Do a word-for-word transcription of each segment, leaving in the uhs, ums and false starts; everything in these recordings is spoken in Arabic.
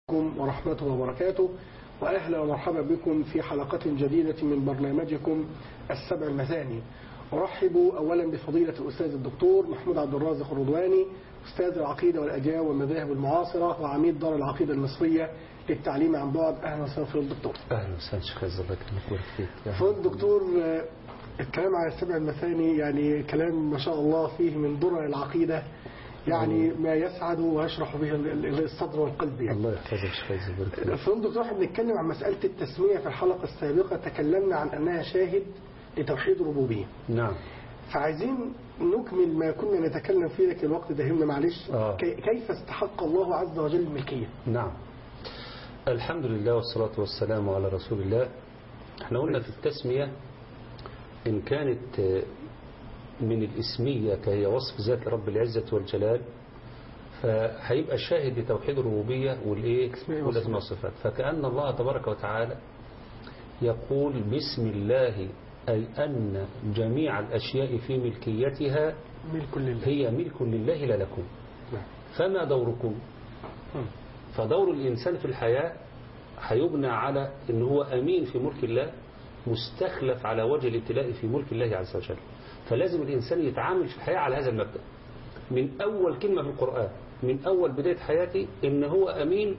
عليكم ورحمة الله وبركاته، وأهلا ومرحبا بكم في حلقة جديدة من برنامجكم السبع المثاني. أرحب أولا بفضيلة الأستاذ الدكتور محمود عبد الرازق الرضواني، أستاذ العقيدة والأديان والمذاهب المعاصرة وعميد دار العقيدة المصرية للتعليم عن بعد. أهلا وسهلا في الدكتور. أهلا وسهلا شيخ عز الله يكرمك فيك. فضل الدكتور، الكلام على السبع المثاني يعني كلام ما شاء الله فيه من درر العقيدة، يعني ما يسعد ويشرح به الصدر والقلب يعني. الله يحفظك شيخ عز الله. فضل دكتور، احنا بنتكلم عن مسألة التسمية في الحلقة السابقة، تكلمنا عن أنها شاهد لتوحيد الربوبية. نعم. فعايزين نكمل ما كنا نتكلم فيه، لكن الوقت داهمنا معلش. آه. كيف استحق الله عز وجل الملكية؟ نعم. الحمد لله والصلاة والسلام على رسول الله. احنا قلنا في التسمية إن كانت من الاسمية كهي وصف ذات رب العزة والجلال، فهيبقى شاهد لتوحيد الربوبية والإيه والأسماء والصفات. فكأن الله تبارك وتعالى يقول بسم الله، أي أن جميع الأشياء في ملكيتها ملك لله، هي ملك لله لا لكم. فما دوركم؟ فدور الإنسان في الحياة هيبنى على أنه هو أمين في ملك الله، مستخلف على وجه الابتلاء في ملك الله عز وجل. فلازم الإنسان يتعامل في الحياة على هذا المبدأ من أول كلمة في القرآن، من أول بداية حياتي، إن هو أمين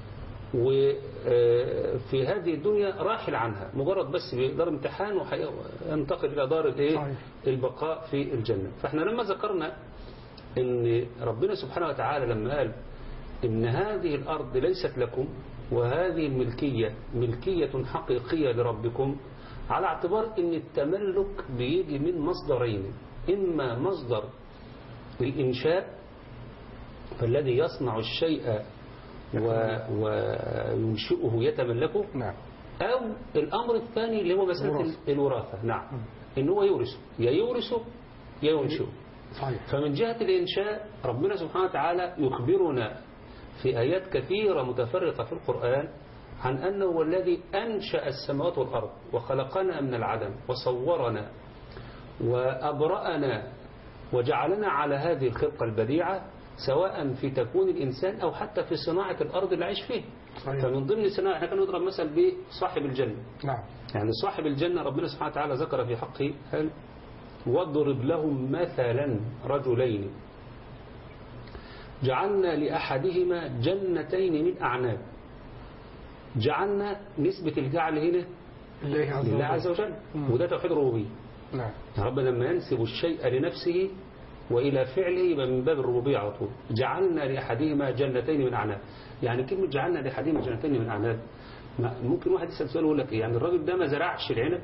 وفي هذه الدنيا راحل عنها، مجرد بس بدار امتحان وينتقل إلى دار الإيه البقاء في الجنة. فإحنا لما ذكرنا إن ربنا سبحانه وتعالى لما قال إن هذه الأرض ليست لكم وهذه الملكية ملكية حقيقية لربكم، على اعتبار ان التملك بيجي من مصدرين، اما مصدر الانشاء فالذي يصنع الشيء وينشئه يتملكه، نعم، او الامر الثاني اللي هو مسألة الوراثة، نعم، ان هو يورثه، يا يورثه يا ينشئه. صحيح. فمن جهة الانشاء ربنا سبحانه وتعالى يخبرنا في آيات كثيرة متفرقة في القرآن عن أنه هو الذي أنشأ السماوات والأرض وخلقنا من العدم وصورنا وأبرأنا وجعلنا على هذه الخلقة البديعة، سواء في تكوين الإنسان أو حتى في صناعة الأرض اللي عايش فيه. صحيح. فمن ضمن صناعة احنا كنا نضرب مثل بصاحب الجنة. نعم. يعني صاحب الجنة ربنا سبحانه وتعالى ذكر في حقه هل واضرب لهم مثلا رجلين جعلنا لأحدهما جنتين من أعناب. جعلنا نسبة الجعل هنا لله عز وجل، وده توحيد الربوبية. نعم. ربنا لما ينسب الشيء لنفسه وإلى فعله يبقى من باب الربوبية على طول. جعلنا لأحدهما جنتين من أعناب، يعني كلمة جعلنا لأحدهما جنتين من أعناب، ممكن واحد يسأل سؤال يقول لك إيه؟ يعني الراجل ده ما زرعش العنب،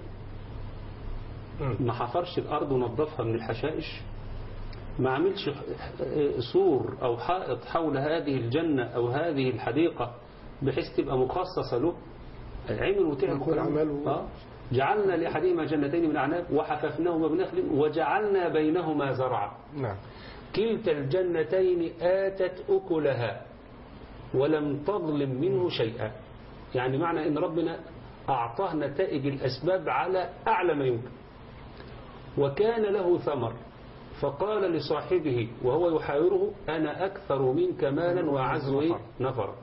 ما حفرش الأرض ونظفها من الحشائش، ما عملش سور أو حائط حول هذه الجنة أو هذه الحديقة بحيث تبقى مخصصة له، عمل وتعب آه. جعلنا لأحدهما جنتين من أعناب وحففناهما بنخل وجعلنا بينهما زرعا. نعم. كلتا الجنتين آتت أكلها ولم تظلم منه شيئا. يعني معنى أن ربنا أعطاه نتائج الأسباب على أعلى ما يمكن. وكان له ثمر فقال لصاحبه وهو يحاوره أنا أكثر منك مالا وأعز نفرا.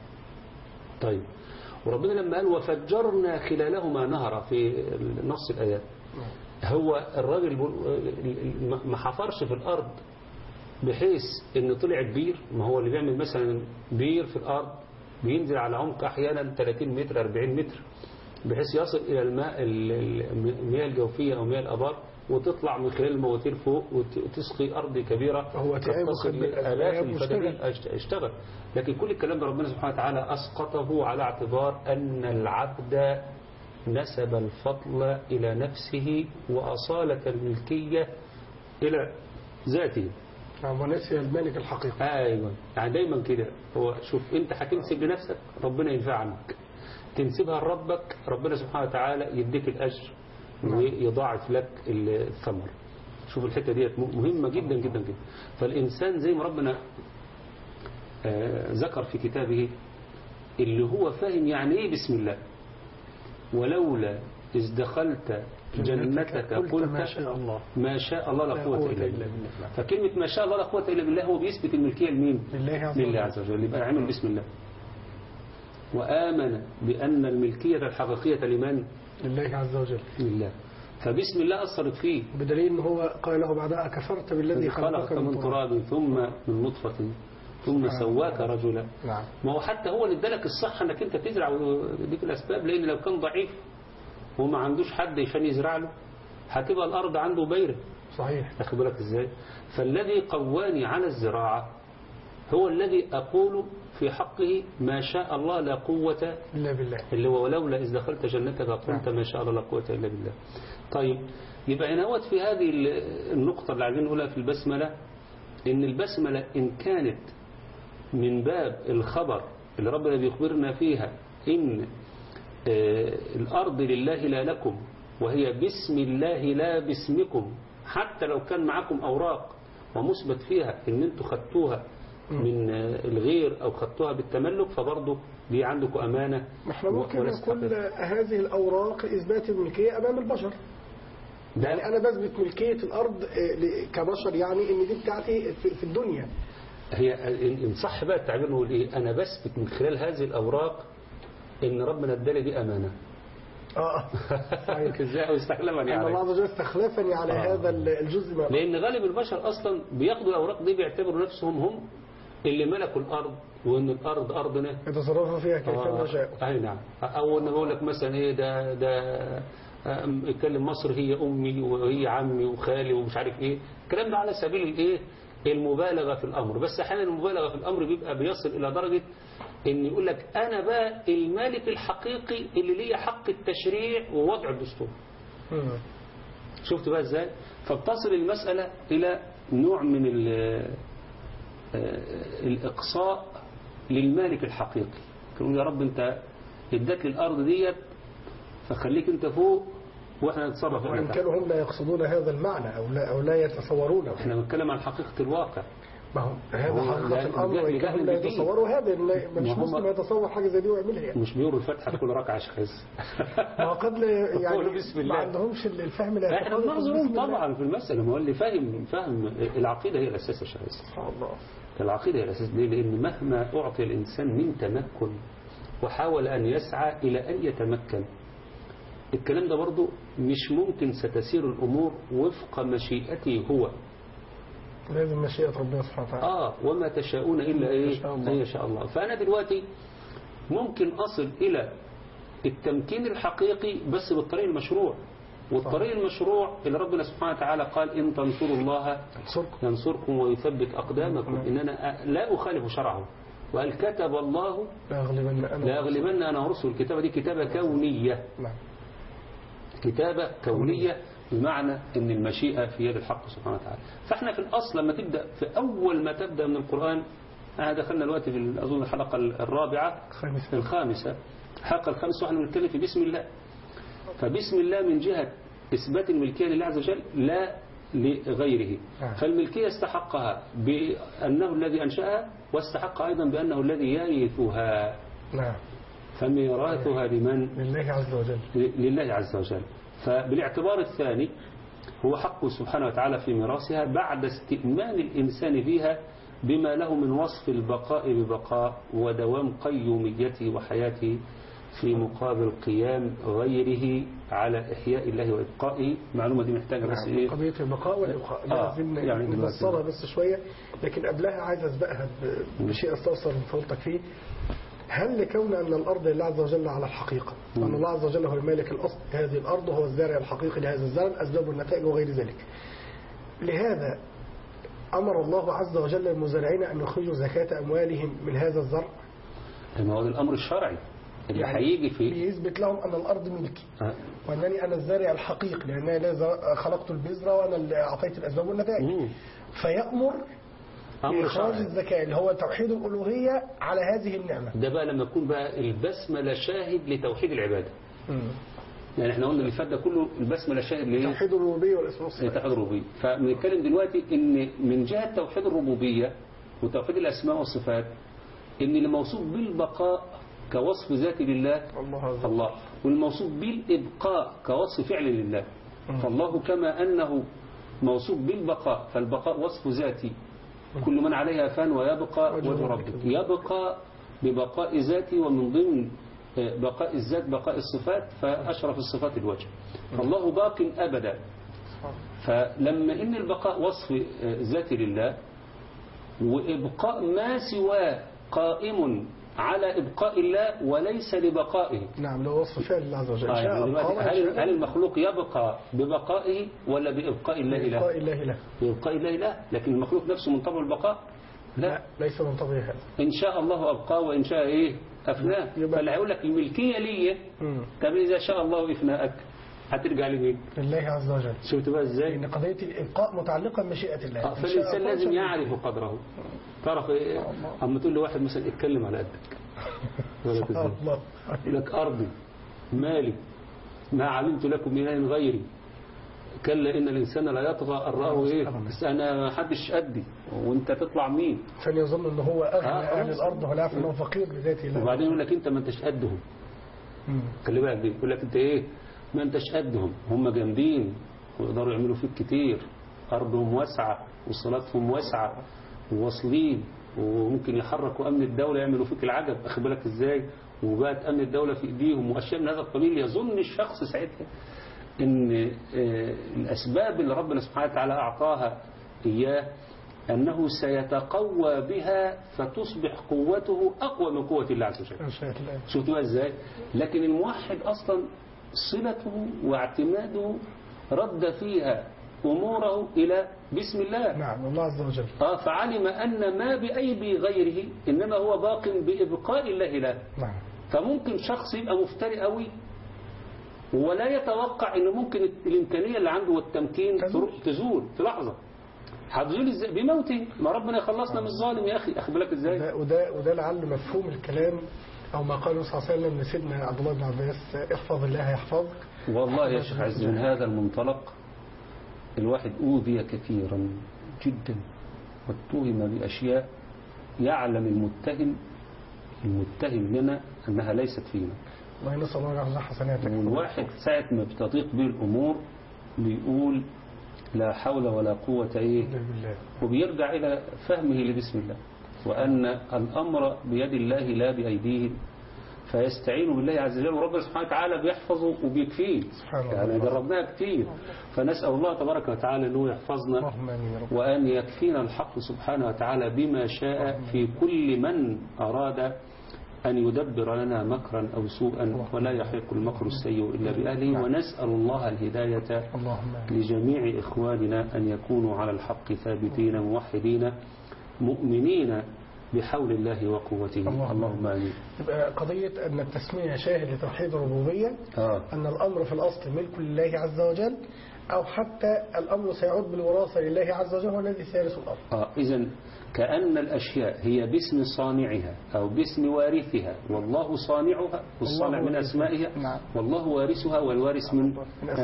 طيب، وربنا لما قال وفجرنا خلالهما نهرا في نص الآيات، هو الراجل ما حفرش في الأرض بحيث إن طلعت بير، ما هو اللي بيعمل مثلا بير في الأرض بينزل على عمق أحيانا ثلاثين متر أربعين متر بحيث يصل إلى الماء المياه الجوفية أو مياه الأبار، وتطلع من خلال المواتير فوق وتسقي أرض كبيرة هو تصل لآلاف الفدادين اشتغل. لكن كل الكلام ده ربنا سبحانه وتعالى أسقطه على اعتبار أن العبد نسب الفضل إلى نفسه وأصالة الملكية إلى ذاته، ونسي الملك الحقيقي. أيوة، يعني دايما كده. هو شوف، أنت هتنسب لنفسك ربنا ينفع عنك، تنسبها لربك ربنا سبحانه وتعالى يديك الأجر ويضاعف لك الثمر. شوف الحتة دي مهمة جدا جدا جدا. فالإنسان زي ما ربنا ذكر في كتابه اللي هو فاهم يعني إيه بسم الله، ولولا إذ دخلت جنتك قلت ما شاء الله ما شاء الله لا قوة إلا بالله. فكلمة ما شاء الله لا قوة إلا بالله هو بيثبت الملكية لمين؟ لله لله عز وجل. يبقى عمل بسم الله. وآمن بأن الملكية الحقيقية لمن؟ لله عز وجل. لله. فبسم الله أثرت فيه، بدليل ان هو قال له بعدها كفرت بالذي خلقك من تراب ثم من نطفة ثم سواك رجلا. نعم. ما هو حتى هو اللي ادالك الصحة انك انت تزرع وديك الاسباب، لان لو كان ضعيف وما عندوش حد عشان يزرع له هتبقى الارض عنده بيرة. صحيح. تاخد بالك ازاي؟ فالذي قواني على الزراعة هو الذي اقول في حقه ما شاء الله لا قوة إلا بالله، اللي هو ولولا إذ دخلت جنتك قلت ما شاء الله لا قوة إلا بالله. طيب يبقى نوت في هذه النقطة اللي عايزين نقولها في البسملة، إن البسملة إن كانت من باب الخبر اللي ربنا بيخبرنا فيها إن آه الأرض لله لا لكم وهي بسم الله لا باسمكم، حتى لو كان معكم أوراق ومثبت فيها إن أنتوا خدتوها من الغير أو خدتوها بالتملك، فبرضه دي عندكم أمانة. احنا ممكن نقول هذه الأوراق لإثبات الملكية أمام البشر، يعني أنا بثبت ملكية الأرض كبشر، يعني إن دي بتاعتي في الدنيا. هي إن صح بقى التعبير نقول إيه؟ أنا بثبت من خلال هذه الأوراق إن ربنا ادالي دي أمانة. اه صحيح. ازاي او استخلفني على الله عز وجل استخلفني على آه. هذا الجزء ما لان غالب البشر اصلا بياخدوا الاوراق دي بيعتبروا نفسهم هم اللي ملكوا الارض، وان الارض ارضنا يتصرفوا فيها كيفما شاءوا. اي نعم. او ان بقول لك مثلا ايه ده ده اتكلم مصر هي امي وهي عمي وخالي ومش عارف ايه، الكلام ده على سبيل الايه المبالغه في الامر. بس احيانا المبالغه في الامر بيبقى بيصل الى درجه ان يقول لك انا بقى المالك الحقيقي اللي ليه حق التشريع ووضع الدستور. شفت بقى ازاي؟ فبتصل المسألة الى نوع من الاقصاء للمالك الحقيقي. يقول يا رب انت اديت لي الارض ديت فخليك انت فوق واحنا نتصرف. وان كانوا هم لا يقصدون هذا المعنى او لا او لا يتصورونه. احنا بنتكلم عن حقيقة الواقع. ما هو هذا حقيقة الأمر، وإن كانوا لا يتصوروا هذا، مش مسلم يتصور حاجة زي دي ويعملها يعني. مش بيقروا الفاتحة كل ركعة شخص. ما قد يعني ما عندهمش الفهم لا. احنا بنظرهم طبعا في المسألة، ما هو اللي فاهم فهم العقيدة هي الأساس يا شخص. سبحان الله. العقيدة هي الأساس. ليه؟ لأن مهما أعطي الإنسان من تمكن وحاول أن يسعى إلى أن يتمكن، الكلام ده برضو مش ممكن ستسير الأمور وفق مشيئته هو. لازم مشيئة ربنا سبحانه وتعالى. آه وما تشاءون إلا إيه أن يشاء الله. فأنا دلوقتي ممكن أصل إلى التمكين الحقيقي بس بالطريق المشروع، والطريق المشروع اللي ربنا سبحانه وتعالى قال إن تنصروا الله ينصركم ويثبت أقدامكم، إن أنا لا أخالف شرعه، وقال كتب الله لا أغلبن أنا ورسل. الكتابة دي كتابة كونية. نعم. كتابة كونية بمعنى ان المشيئة في يد الحق سبحانه وتعالى. فاحنا في الأصل لما تبدأ في أول ما تبدأ من القرآن، احنا دخلنا الوقت في أظن الحلقة الرابعة خامسة. الخامسة الحلقة الخامسة واحنا بنتكلم في بسم الله. فبسم الله من جهة إثبات الملكية لله عز وجل لا لغيره. فالملكية استحقها بأنه الذي أنشأها، واستحق أيضا بأنه الذي يرثها. نعم. فميراثها لمن؟ لله عز وجل. لله عز وجل. فبالاعتبار الثاني هو حقه سبحانه وتعالى في ميراثها بعد استئمان الإنسان فيها بما له من وصف البقاء ببقاء ودوام قيوميته وحياته في مقابل قيام غيره على إحياء الله وإبقائه. معلومة دي محتاجة بس إيه؟ قضية البقاء والإبقاء لازم آه يعني نفصلها بس شوية، لكن قبلها عايز أسبقها بشيء أستوصل من فضلتك فيه. هل لكون أن الأرض لله عز وجل على الحقيقة، وأن الله عز وجل هو المالك الأصل هذه الأرض وهو الزارع الحقيقي لهذا الزرع، الأسباب والنتائج وغير ذلك، لهذا أمر الله عز وجل المزارعين أن يخرجوا زكاة أموالهم من هذا الزرع؟ ما هو الأمر الشرعي اللي يعني هيجي فيه ليثبت لهم أن الأرض ملكي أه. وأنني أنا الزارع الحقيقي لأن خلقت البذرة وأنا اللي أعطيت الأسباب والنتائج. مم. فيأمر بإخراج الزكاة اللي هو توحيد الألوهية على هذه النعمة. ده بقى لما يكون بقى البسملة شاهد لتوحيد العبادة. مم. يعني احنا قلنا اللي فات ده كله البسملة شاهد ليه؟ توحيد الربوبية والاسم والصفات. توحيد الربوبية. فبنتكلم دلوقتي ان من جهة توحيد الربوبية وتوحيد الأسماء والصفات ان الموصوف بالبقاء كوصف ذاتي لله الله, الله، والموصوف بالإبقاء كوصف فعل لله. مم. فالله كما أنه موصوف بالبقاء، فالبقاء وصف ذاتي، كل من عليها فان ويبقى وجه ربك. يبقى ببقاء ذاتي، ومن ضمن بقاء الذات بقاء الصفات، فأشرف الصفات الوجه. فالله باق أبدا. فلما إن البقاء وصف ذاتي لله، وإبقاء ما سواه قائم على إبقاء الله وليس لبقائه. نعم، لو وصف فعل الله عز وجل. آه يعني هل, هل المخلوق يبقى ببقائه ولا بإبقاء الله له؟ بإبقاء الله له. بإبقاء الله له، لكن المخلوق نفسه من طبع البقاء؟ لا, لا ليس من طبيعه هذا. إن شاء الله أبقاه وإن شاء إيه أفناه. فلا يقول لك الملكية لي. طب إذا شاء الله إفناءك هترجع لمين؟ لله عز وجل. شفت بقى إزاي؟ إن قضية الإبقاء متعلقة بمشيئة الله. آه فالإنسان لازم يعرف قدره. تعرف إيه؟ أما تقول لواحد مثلا اتكلم على قدك. الله. لك أرضي مالي ما علمت لكم من إله غيري، كلا إن الإنسان لا يطغى أن رآه إيه، بس أنا ما حدش قدي وأنت تطلع مين؟ فليظن إن هو أغنى آه أهل الأرض ولا يعرف إنه فقير بذاته الله. وبعدين يقول لك أنت ما أنتش قدهم. خلي بالك دي، يقول لك أنت إيه ما أنتش قدهم، هم جامدين ويقدروا يعملوا فيك كتير، أرضهم واسعة وصلاتهم واسعة وواصلين، وممكن يحركوا أمن الدولة يعملوا فيك العجب. أخد بالك إزاي؟ وبقت أمن الدولة في إيديهم وأشياء من هذا القبيل. يظن الشخص ساعتها إن الأسباب اللي ربنا سبحانه وتعالى أعطاها إياه أنه سيتقوى بها فتصبح قوته أقوى من قوة الله عز وجل. شفتوا إزاي؟ لكن الموحد أصلا صلته واعتماده رد فيها أموره إلى بسم الله. نعم الله عز وجل. آه فعلم أن ما بأيدي غيره إنما هو باق بإبقاء الله له. نعم. فممكن شخص يبقى مفتري قوي ولا يتوقع إنه ممكن الإمكانية اللي عنده والتمكين تزول, تزول في لحظة. هتزول ازاي؟ بموته. ما ربنا يخلصنا من الظالم يا أخي. أخد بالك إزاي؟ وده, وده, وده لعل مفهوم الكلام أو ما قاله صلى الله عليه وسلم لسيدنا عبد الله بن عباس: احفظ الله يحفظك. والله يا شيخ عز، من هذا المنطلق الواحد أوذي كثيرا جدا واتهم بأشياء يعلم المتهم المتهم لنا أنها ليست فينا. الله ينصر الله يعز حسناتك. والواحد ساعة ما بتضيق به الأمور بيقول لا حول ولا قوة إيه بالله، وبيرجع إلى فهمه لبسم الله وأن الأمر بيد الله لا بأيديهم، فيستعين بالله عز وجل، وربنا سبحانه وتعالى بيحفظه وبيكفيه. يعني جربناها كتير، فنسأل الله تبارك وتعالى أنه يحفظنا وأن يكفينا الحق سبحانه وتعالى بما شاء في كل من أراد أن يدبر لنا مكرا أو سوءا، ولا يحيق المكر السيء إلا بأهله. ونسأل الله الهداية لجميع إخواننا أن يكونوا على الحق ثابتين موحدين مؤمنين بحول الله وقوته. اللهم آمين. يبقى قضية أن التسمية شاهد لتوحيد الربوبية، آه. أن الأمر في الأصل ملك لله عز وجل، أو حتى الأمر سيعود بالوراثة لله عز وجل والذي سيرث الأرض. آه. إذن كأن الأشياء هي باسم صانعها أو باسم وارثها، والله صانعها والصانع من أسمائها. نعم. والله وارثها والوارث من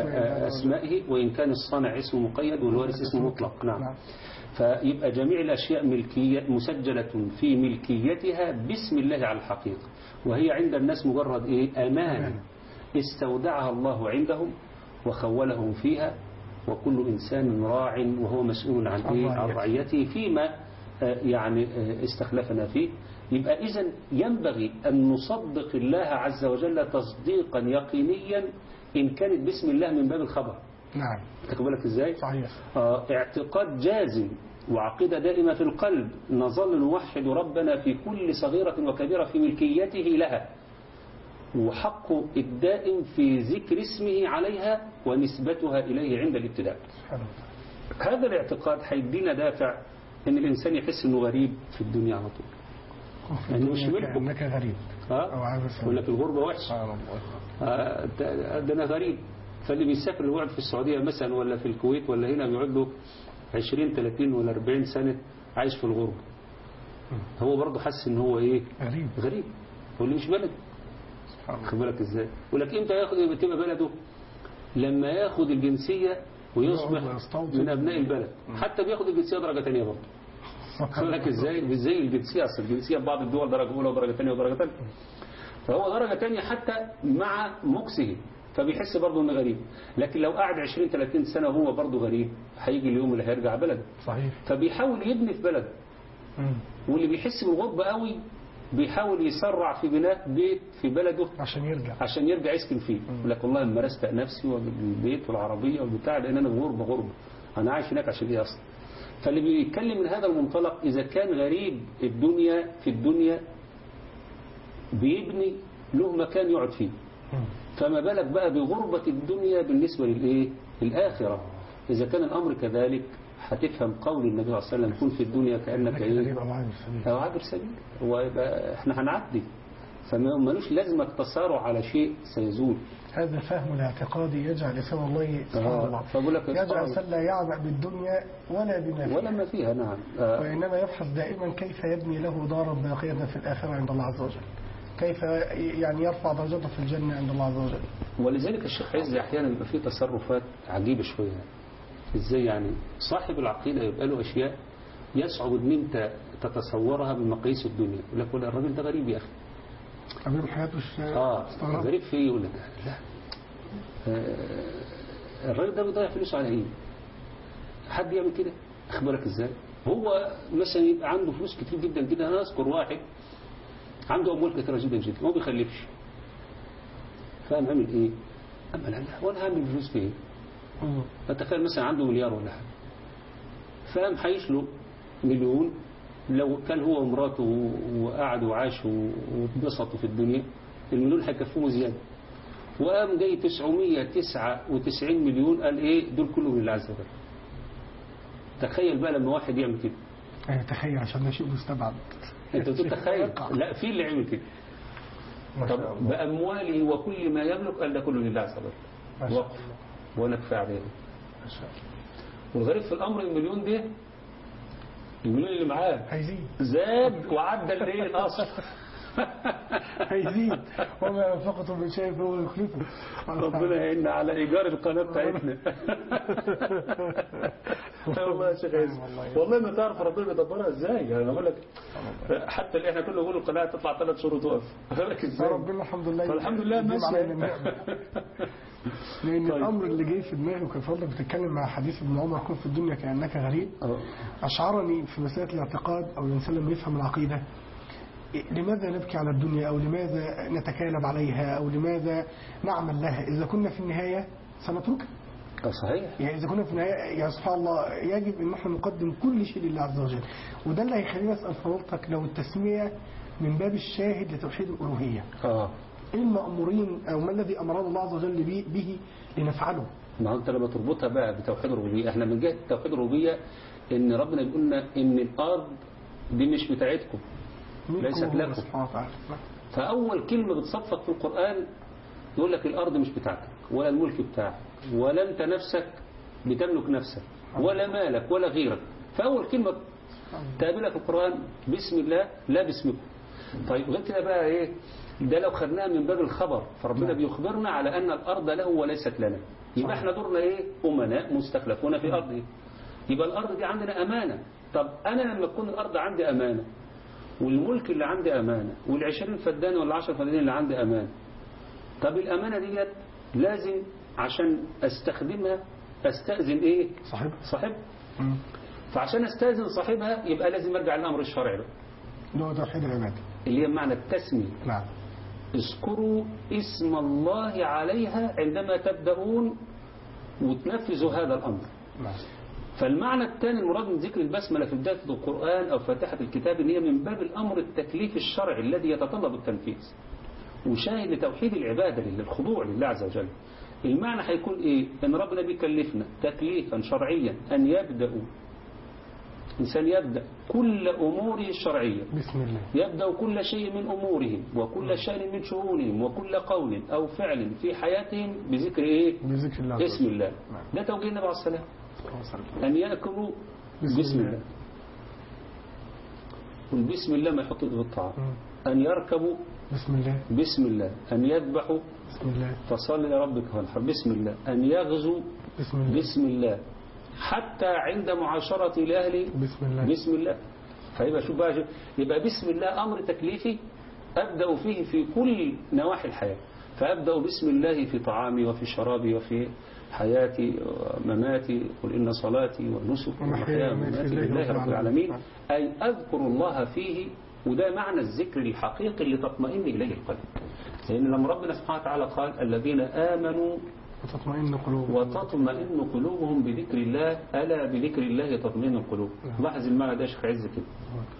أسمائه، وإن كان الصانع اسم مقيد والوارث اسم مطلق. نعم. نعم. فيبقى جميع الأشياء ملكية مسجلة في ملكيتها باسم الله على الحقيقة، وهي عند الناس مجرد إيه؟ أمانة استودعها الله عندهم وخولهم فيها، وكل إنسان راع وهو مسؤول عن إيه؟ عن رعيته فيما يعني استخلفنا فيه. يبقى إذن ينبغي أن نصدق الله عز وجل تصديقا يقينيا إن كانت باسم الله من باب الخبر. نعم. تقبلك إزاي؟ صحيح. آه اعتقاد جازم وعقيدة دائمة في القلب، نظل نوحد ربنا في كل صغيرة وكبيرة في ملكيته لها، وحق الدائم في ذكر اسمه عليها ونسبتها إليه عند الابتداء. هذا الاعتقاد هيدينا دافع ان الانسان يحس انه غريب في الدنيا على طول، يعني مش ملكه، انك غريب. اه يقول لك الغربه وحش، آه ده انا غريب. فاللي بيسافر يقعد في السعوديه مثلا ولا في الكويت ولا هنا بيقعد له عشرين ثلاثين ولا أربعين سنه عايش في الغربه، هو برضه حاسس ان هو ايه؟ غريب. غريب. هو اللي مش بلد. خد بالك ازاي؟ يقول لك امتى ياخد تبقى بلده؟ لما ياخد الجنسيه ويصبح من أبناء البلد. حتى بياخد الجنسية درجة تانية برضه. خد لك ازاي؟ ازاي الجنسية؟ أصل الجنسية بعض الدول درجة أولى ودرجة تانية ودرجة تانية، فهو درجة تانية حتى مع مكسه، فبيحس برضه إنه غريب. لكن لو قعد عشرين ثلاثين سنة وهو برضه غريب، هيجي اليوم اللي هيرجع بلده. صحيح. فبيحاول يبني في بلده. واللي بيحس بالغربة قوي بيحاول يسرع في بناء بيت في بلده عشان يرجع عشان يرجع يسكن فيه. يقول لك والله لما رستق نفسي والبيت والعربية والبتاع لأن أنا غربة غربة أنا عايش هناك عشان إيه أصلا. فاللي بيتكلم من هذا المنطلق إذا كان غريب الدنيا في الدنيا بيبني له مكان يقعد فيه، فما بالك بقى بغربة الدنيا بالنسبة للإيه؟ الآخرة. إذا كان الأمر كذلك هتفهم قول النبي صلى الله عليه وسلم كن في الدنيا كأنك إيه؟ أو عابر سبيل. ويبقى إحنا هنعدي، فما ملوش لازمة التسارع على شيء سيزول. هذا الفهم الاعتقادي يجعل لسان الله سبحانه الله يجعل لا يعبأ بالدنيا ولا بما فيها ولا ما فيها. نعم. آه. وإنما يبحث دائما كيف يبني له دارا باقية في الآخرة عند الله عز وجل، كيف يعني يرفع درجته في الجنة عند الله عز وجل. ولذلك الشيخ عز أحيانا يبقى فيه تصرفات عجيبة شوية. إزاي يعني صاحب العقيدة يبقى له أشياء يصعب أن أنت تتصورها بمقاييس الدنيا. يقول لك ولا الراجل ده غريب يا أخي. غريب حياته مش آه غريب فيه. يقول لك لا آه الراجل ده بيضيع فلوسه على إيه؟ حد يعمل كده؟ أخبرك إزاي؟ هو مثلا يبقى عنده فلوس كتير جدا جدا. أنا أذكر واحد عنده أموال كثيرة جدا جدا ما بيخلفش. فقام عمل إيه؟ أما لا لا وأنا هعمل فلوس في إيه؟ فتخيل مثلا عنده مليار ولا حاجة، فقام حيش له مليون. لو كان هو ومراته وقعدوا وعاشوا واتبسطوا في الدنيا المليون هيكفوه زيادة. وقام جاي تسعمية وتسعة وتسعين مليون قال إيه دول كلهم لله عز وجل. تخيل بقى لما واحد يعمل كده. أيه تخيل عشان ده شيء مستبعد. أنت تتخيل؟ لا في اللي عمل كده. طب بأمواله وكل ما يملك قال ده كله لله عز وجل. وقف ونكفى عليه. والغريب في الأمر المليون ده المليون اللي معاه هيزيد زاد وعدى الايه الاصل. هيزيد وما انفقتم من شيء فهو يخلفه. ربنا يعيننا على ايجار القناه بتاعتنا. والله يا شيخ عز والله ما تعرف ربنا بيدبرها ازاي. يعني بقول لك حتى اللي احنا كله بنقول القناه تطلع ثلاث شهور وتقف. لك ازاي ربنا الحمد لله الحمد لله ماشي. لأن طيب. الأمر اللي جاي في دماغي وكان فضلك بتتكلم مع حديث ابن عمر كن في الدنيا كأنك غريب أوه. أشعرني في مسألة الاعتقاد أو الإنسان لما يفهم العقيدة لماذا نبكي على الدنيا أو لماذا نتكالب عليها أو لماذا نعمل لها إذا كنا في النهاية سنتركها. صحيح. يعني إذا كنا في النهاية يا سبحان الله يجب أن نحن نقدم كل شيء لله عز وجل. وده اللي هيخليني أسأل فضلتك لو التسمية من باب الشاهد لتوحيد الألوهية آه. إيه المأمورين أو ما الذي أمرنا الله عز وجل به لنفعله؟ ما أنت لما تربطها بقى بتوحيد الربوبية. احنا من جهة توحيد الربوبية إن ربنا يقول لنا إن الأرض دي مش بتاعتكم ليست لكم. فأول كلمة بتصفق في القرآن يقول لك الأرض مش بتاعتك ولا الملك بتاعك ولا أنت نفسك بتملك نفسك ولا مالك ولا غيرك. فأول كلمة تقابلها في القرآن بسم الله لا باسمكم. طيب غير كده بقى إيه ده لو خدناها من باب الخبر فربنا بيخبرنا على أن الأرض له وليست لنا. يبقى احنا دورنا إيه أمناء مستخلفون في أرضه. يبقى الأرض دي عندنا أمانة. طب أنا لما تكون الأرض عندي أمانة والملك اللي عندي أمانة والعشرين فدان ولا عشر فدان اللي عندي أمانة. طب الأمانة دي لازم عشان أستخدمها أستأذن إيه صاحب صاحب فعشان أستأذن صاحبها يبقى لازم أرجع للأمر الشرعي ده توحيد العبادة اللي هي معنى التسمية. نعم. اذكروا اسم الله عليها عندما تبدأون وتنفذوا هذا الأمر. نعم. فالمعنى الثاني المراد من ذكر البسملة في بداية القرآن أو فاتحة الكتاب إن هي من باب الأمر التكليف الشرعي الذي يتطلب التنفيذ وشاهد لتوحيد العبادة للخضوع لله عز وجل. المعنى هيكون إيه؟ أن ربنا بيكلفنا تكليفا شرعيا أن يبدأ إنسان يبدأ كل أموره الشرعية بسم الله. يبدأ كل شيء من أمورهم وكل شأن من شؤونهم وكل قول أو فعل في حياتهم بذكر إيه؟ بذكر الله. اسم الله. ده توجيه النبي عليه الصلاة والسلام أن يأكلوا بسم, بسم الله. والبسم الله ما يحطوا في الطعام. أن يركبوا بسم الله. بسم الله. أن يذبحوا بسم الله. فصل لربك وانحر بسم الله. أن يغزوا بسم الله. بسم الله. حتى عند معاشرة الأهل بسم الله. بسم الله. فيبقى شوف بقى يبقى بسم الله أمر تكليفي أبدأ فيه في كل نواحي الحياة. فأبدأ بسم الله في طعامي وفي شرابي وفي حياتي ومماتي. قل إن صلاتي ونسكي ومحياي ومماتي لله رب العالمين. أي أذكر الله فيه وده معنى الذكر الحقيقي اللي تطمئن إليه القلب. لأن لما ربنا سبحانه وتعالى قال الذين آمنوا وتطمئن قلوبهم وتطمئن قلوبهم بذكر الله ألا بذكر الله تطمئن القلوب. لاحظ المعنى ده يا شيخ عز كده،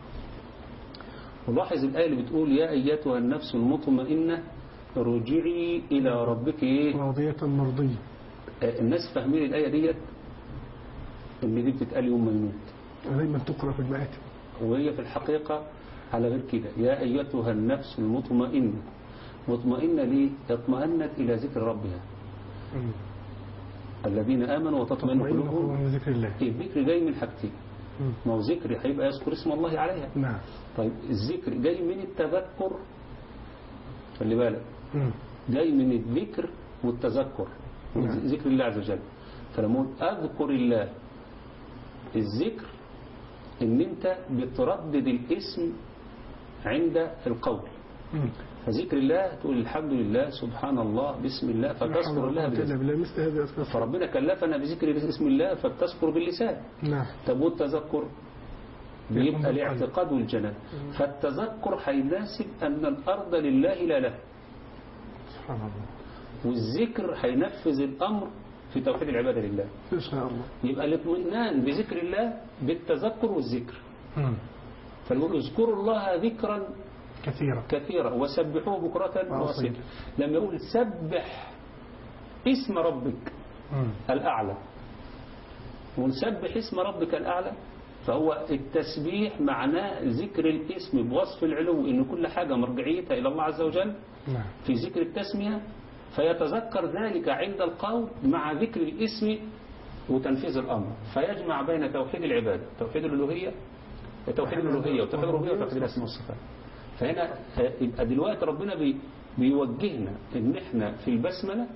ولاحظ الآية اللي بتقول يا أيتها النفس المطمئنة رجعي إلى ربك إيه؟ راضية مرضية. الناس فاهمين الآية ديت إن دي بتتقال يوم ما يموت، دايما تقرأ في المآتم، وهي في الحقيقة على غير كده. يا أيتها النفس المطمئنة، مطمئنة ليه؟ اطمأنت إلى ذكر ربها. مم. الذين آمنوا وتطمئن قلوبهم بذكر الله. الذكر جاي من حاجتين، ما هو ذكر هيبقى يذكر اسم الله عليها. نعم. طيب الذكر جاي من التذكر، خلي بالك، مم. جاي من الذكر والتذكر، نعم. ذكر الله عز وجل. فلما أذكر الله، الذكر ان انت بتردد الاسم عند القول. مم. فذكر الله تقول الحمد لله سبحان الله بسم الله فتذكر الله باللسان. مثل هذه الأذكار. فربنا كلفنا بذكر اسم الله فبتذكر باللسان. نعم. طب والتذكر بيبقى الاعتقاد والجنان. فالتذكر هيناسب أن الأرض لله لا له. سبحان الله. والذكر هينفذ الأمر في توحيد العبادة لله إن شاء الله. يبقى الاطمئنان بذكر الله بالتذكر والذكر. مم. فنقول اذكروا الله ذكرا كثيرا كثيرا وسبحوه بكرة وأصيلا. لما يقول سبح اسم ربك مم. الأعلى، ونسبح اسم ربك الأعلى، فهو التسبيح معناه ذكر الاسم بوصف العلو، إن كل حاجة مرجعيتها إلى الله عز وجل. نعم. في ذكر التسمية فيتذكر ذلك عند القول مع ذكر الاسم وتنفيذ الأمر، فيجمع بين توحيد العبادة، توحيد الألوهية توحيد الألوهية وتوحيد الربوبية وتوحيد الأسماء والصفات. فهنا يبقى دلوقتي ربنا بي بيوجهنا إن إحنا في البسملة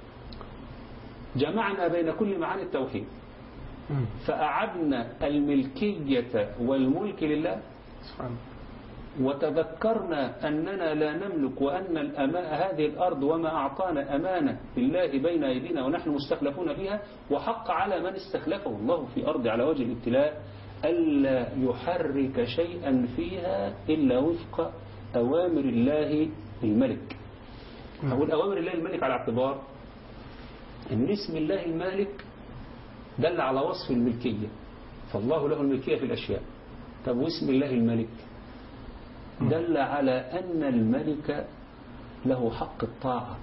جمعنا بين كل معاني التوحيد، فأعدنا الملكية والملك لله، وتذكرنا أننا لا نملك، وأن الأماء هذه الأرض وما أعطانا أمانة بالله بين أيدينا ونحن مستخلفون فيها، وحق على من استخلفه الله في أرض على وجه الابتلاء ألا يحرك شيئا فيها إلا وفق أوامر الله الملك. أو الأوامر الله الملك على اعتبار أن اسم الله المالك دل على وصف الملكية، فالله له الملكية في الأشياء. طب واسم الله الملك دل على أن الملك له حق الطاعة،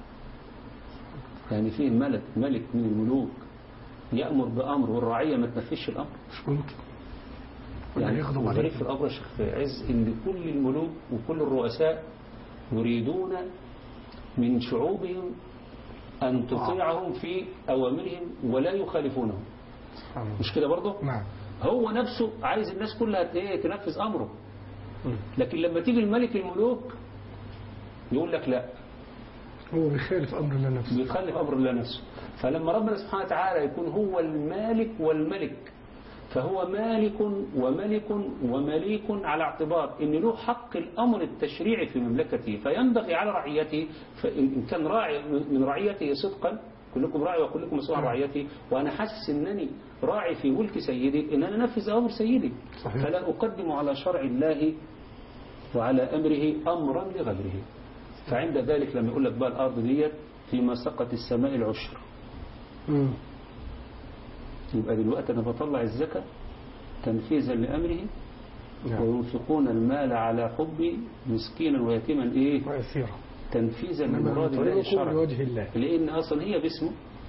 يعني فيه ملك ملك من الملوك يأمر بأمر والرعية ما تنفذش الأمر، مش ممكن. يعني غريب في الأمر الشيخ عز إن كل الملوك وكل الرؤساء يريدون من شعوبهم أن تطيعهم في أوامرهم ولا يخالفونهم، مش كده برضه؟ نعم. هو نفسه عايز الناس كلها تنفذ أمره، لكن لما تيجي الملك الملوك يقول لك لا، هو بيخالف أمر الله نفسه، بيخالف أمر الله نفسه. فلما ربنا سبحانه وتعالى يكون هو المالك والملك، فهو مالك وملك ومليك على اعتبار ان له حق الأمر التشريعي في مملكته، فينبغي على رعيته، فإن كان راعي من رعيته صدقا، كلكم راعي وكلكم مسؤول عن رعيته، وأنا حاسس أنني راعي في ملك سيدي إن أنا نفذ أمر سيدي، صحيح. فلا أقدم على شرع الله وعلى أمره أمرا لغيره. فعند ذلك لما يقول لك بقى الأرض ديت فيما سقط السماء العشر، م. يبقى دلوقتي أنا بطلع الزكاة تنفيذا لأمره، نعم. وينفقون المال على حب مسكينا ويتيما إيه وأسيرا تنفيذا لمراد الله الشرعي، لأن أصلا هي باسمه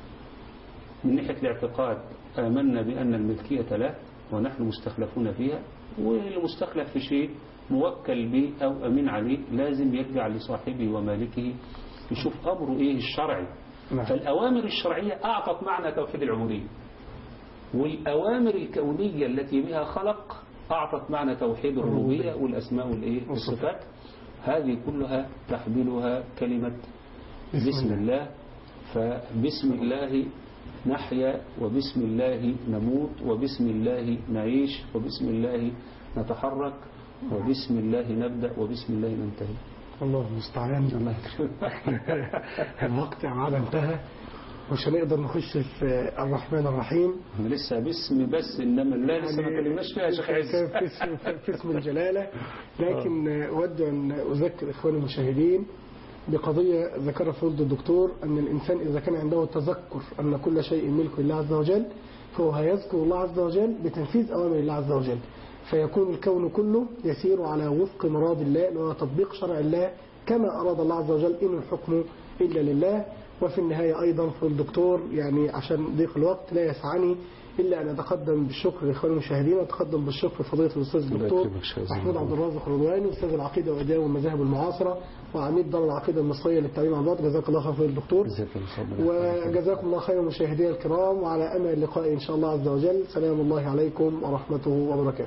من ناحية الاعتقاد آمنا بأن الملكية له ونحن مستخلفون فيها، والمستخلف في شيء موكل به أو أمين عليه لازم يرجع لصاحبه ومالكه يشوف أمره إيه الشرعي. نعم. فالأوامر الشرعية أعطت معنى توحيد العبودية، والأوامر الكونية التي بها خلق أعطت معنى توحيد الربوبية والأسماء والإيه والصفات. هذه كلها تحملها كلمة بسم الله. فبسم الله نحيا، وبسم الله نموت، وبسم الله نعيش، وبسم الله نتحرك، وبسم الله نبدأ، وبسم الله ننتهي. الله المستعان. الوقت عاد انتهى، مش هنقدر نخش في الرحمن الرحيم. لسه باسم بس، إنما لا لسه ما كلمناش فيها يا شيخ عز. في اسم, في اسم الجلالة. لكن أود أن أذكر إخواني المشاهدين بقضية ذكرها فضل الدكتور، أن الإنسان إذا كان عنده تذكر أن كل شيء ملك لله عز وجل، فهو هيذكر الله عز وجل بتنفيذ أوامر الله عز وجل، فيكون الكون كله يسير على وفق مراد الله وتطبيق شرع الله كما أراد الله عز وجل، إن الحكم إلا لله. وفي النهاية أيضا في الدكتور يعني عشان ضيق الوقت لا يسعني إلا أن أتقدم بالشكر لإخواني المشاهدين، وأتقدم بالشكر لفضيلة الأستاذ الدكتور محمود عبد الرازق الرضواني، أستاذ العقيدة والأديان والمذاهب المعاصرة وعميد دار العقيدة المصرية للتعليم عن بعد. جزاك الله خير فضيلة الدكتور، وجزاكم الله خير مشاهدينا الكرام، وعلى أمل اللقاء إن شاء الله عز وجل. سلام الله عليكم ورحمته وبركاته.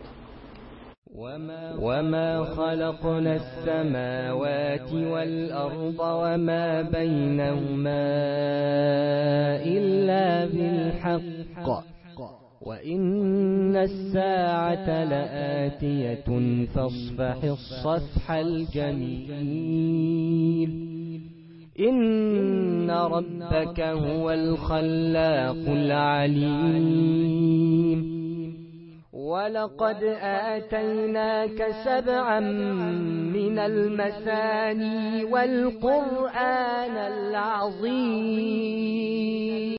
وما خلقنا السماوات والأرض وما بينهما إلا بالحق وإن الساعة لآتية فاصفح الصفح الجميل. إن ربك هو الخلاق العليم. ولقد آتيناك سبعا من المثاني والقرآن العظيم.